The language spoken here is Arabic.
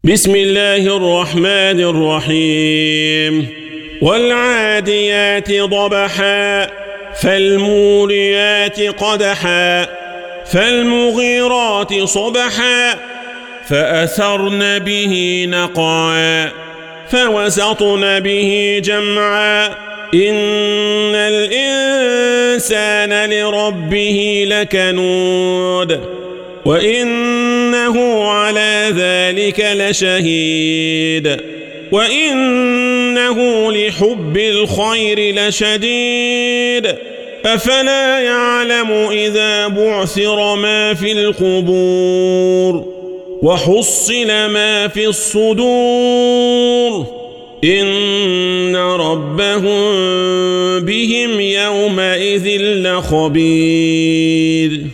بسم الله الرحمن الرحيم والعاديات ضبحا فالموريات قدحا فالمغيرات صبحا فأثرن به نقعا فوسطن به جمعا إن الإنسان لربه لكنود وإنه على ذلك لشهيد وإنه لحب الخير لشديد أفلا يعلم إذا بعثر ما في القبور وحصل ما في الصدور إن ربهم بهم يومئذ لخبير.